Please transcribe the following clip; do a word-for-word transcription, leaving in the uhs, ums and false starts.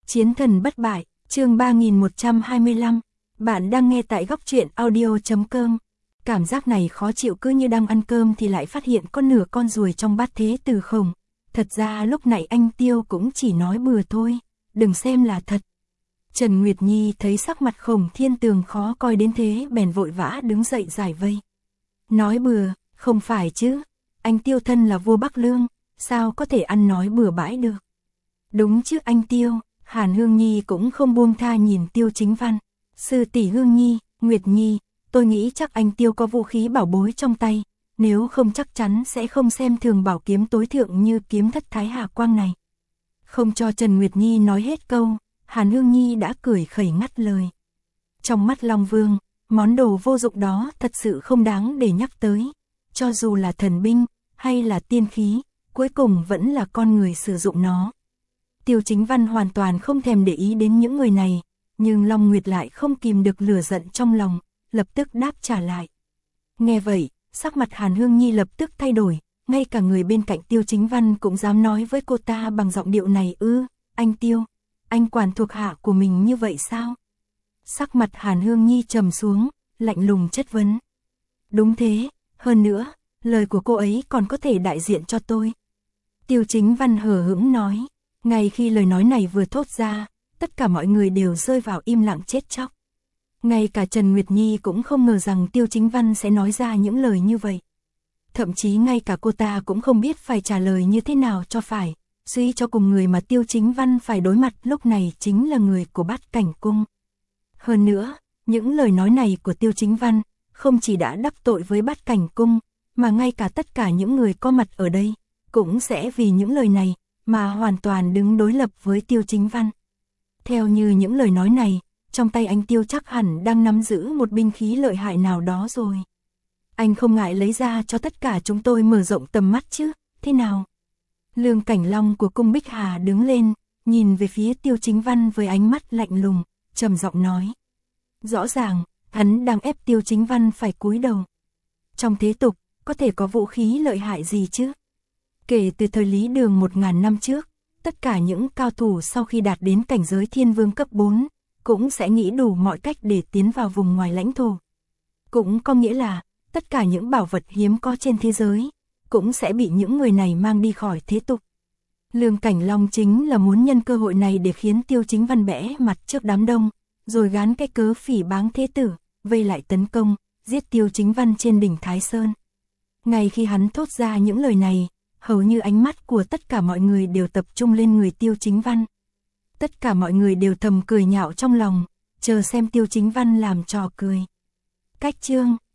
Chiến thần bất bại, chương ba nghìn một trăm hai mươi lăm. Bạn đang nghe tại góc truyện audio chấm com. Cảm giác này khó chịu, cứ như đang ăn cơm thì lại phát hiện có nửa con ruồi trong bát thế tử khổng. Thật ra lúc nãy anh Tiêu cũng chỉ nói bừa thôi, đừng xem là thật. Trần Nguyệt Nhi thấy sắc mặt Khổng Thiên Tường khó coi đến thế bèn vội vã đứng dậy giải vây. Nói bừa, không phải chứ, anh Tiêu thân là vua Bắc Lương, sao có thể ăn nói bừa bãi được. Đúng chứ anh Tiêu. Hàn Hương Nhi cũng không buông tha nhìn Tiêu Chính Văn. Sư tỷ Hương Nhi, Nguyệt Nhi, tôi nghĩ chắc anh Tiêu có vũ khí bảo bối trong tay, nếu không chắc chắn sẽ không xem thường bảo kiếm tối thượng như kiếm thất Thái Hà Quang này. Không cho Trần Nguyệt Nhi nói hết câu, Hàn Hương Nhi đã cười khẩy ngắt lời. Trong mắt Long Vương, món đồ vô dụng đó thật sự không đáng để nhắc tới. Cho dù là thần binh, hay là tiên khí, cuối cùng vẫn là con người sử dụng nó. Tiêu Chính Văn hoàn toàn không thèm để ý đến những người này, nhưng Long Nguyệt lại không kìm được lửa giận trong lòng, lập tức đáp trả lại. Nghe vậy, sắc mặt Hàn Hương Nhi lập tức thay đổi, ngay cả người bên cạnh Tiêu Chính Văn cũng dám nói với cô ta bằng giọng điệu này ư, anh Tiêu, anh quản thuộc hạ của mình như vậy sao? Sắc mặt Hàn Hương Nhi trầm xuống, lạnh lùng chất vấn. Đúng thế, hơn nữa, lời của cô ấy còn có thể đại diện cho tôi. Tiêu Chính Văn hờ hững nói. Ngay khi lời nói này vừa thốt ra, tất cả mọi người đều rơi vào im lặng chết chóc. Ngay cả Trần Nguyệt Nhi cũng không ngờ rằng Tiêu Chính Văn sẽ nói ra những lời như vậy. Thậm chí ngay cả cô ta cũng không biết phải trả lời như thế nào cho phải, suy cho cùng người mà Tiêu Chính Văn phải đối mặt lúc này chính là người của Bát Cảnh Cung. Hơn nữa, những lời nói này của Tiêu Chính Văn không chỉ đã đắc tội với Bát Cảnh Cung, mà ngay cả tất cả những người có mặt ở đây cũng sẽ vì những lời này mà hoàn toàn đứng đối lập với Tiêu Chính Văn. Theo như những lời nói này, trong tay anh Tiêu chắc hẳn đang nắm giữ một binh khí lợi hại nào đó rồi. Anh không ngại lấy ra cho tất cả chúng tôi mở rộng tầm mắt chứ, thế nào? Lương Cảnh Long của cung Bích Hà đứng lên, nhìn về phía Tiêu Chính Văn với ánh mắt lạnh lùng, trầm giọng nói. Rõ ràng, hắn đang ép Tiêu Chính Văn phải cúi đầu. Trong thế tục, có thể có vũ khí lợi hại gì chứ? Kể từ thời Lý Đường một ngàn năm trước, tất cả những cao thủ sau khi đạt đến cảnh giới thiên vương cấp bốn, cũng sẽ nghĩ đủ mọi cách để tiến vào vùng ngoài lãnh thổ. Cũng có nghĩa là, tất cả những bảo vật hiếm có trên thế giới, cũng sẽ bị những người này mang đi khỏi thế tục. Lương Cảnh Long chính là muốn nhân cơ hội này để khiến Tiêu Chính Văn bẽ mặt trước đám đông, rồi gán cái cớ phỉ báng thế tử, vây lại tấn công, giết Tiêu Chính Văn trên đỉnh Thái Sơn. Ngay khi hắn thốt ra những lời này, hầu như ánh mắt của tất cả mọi người đều tập trung lên người Tiêu Chính Văn. Tất cả mọi người đều thầm cười nhạo trong lòng, chờ xem Tiêu Chính Văn làm trò cười. Cách chương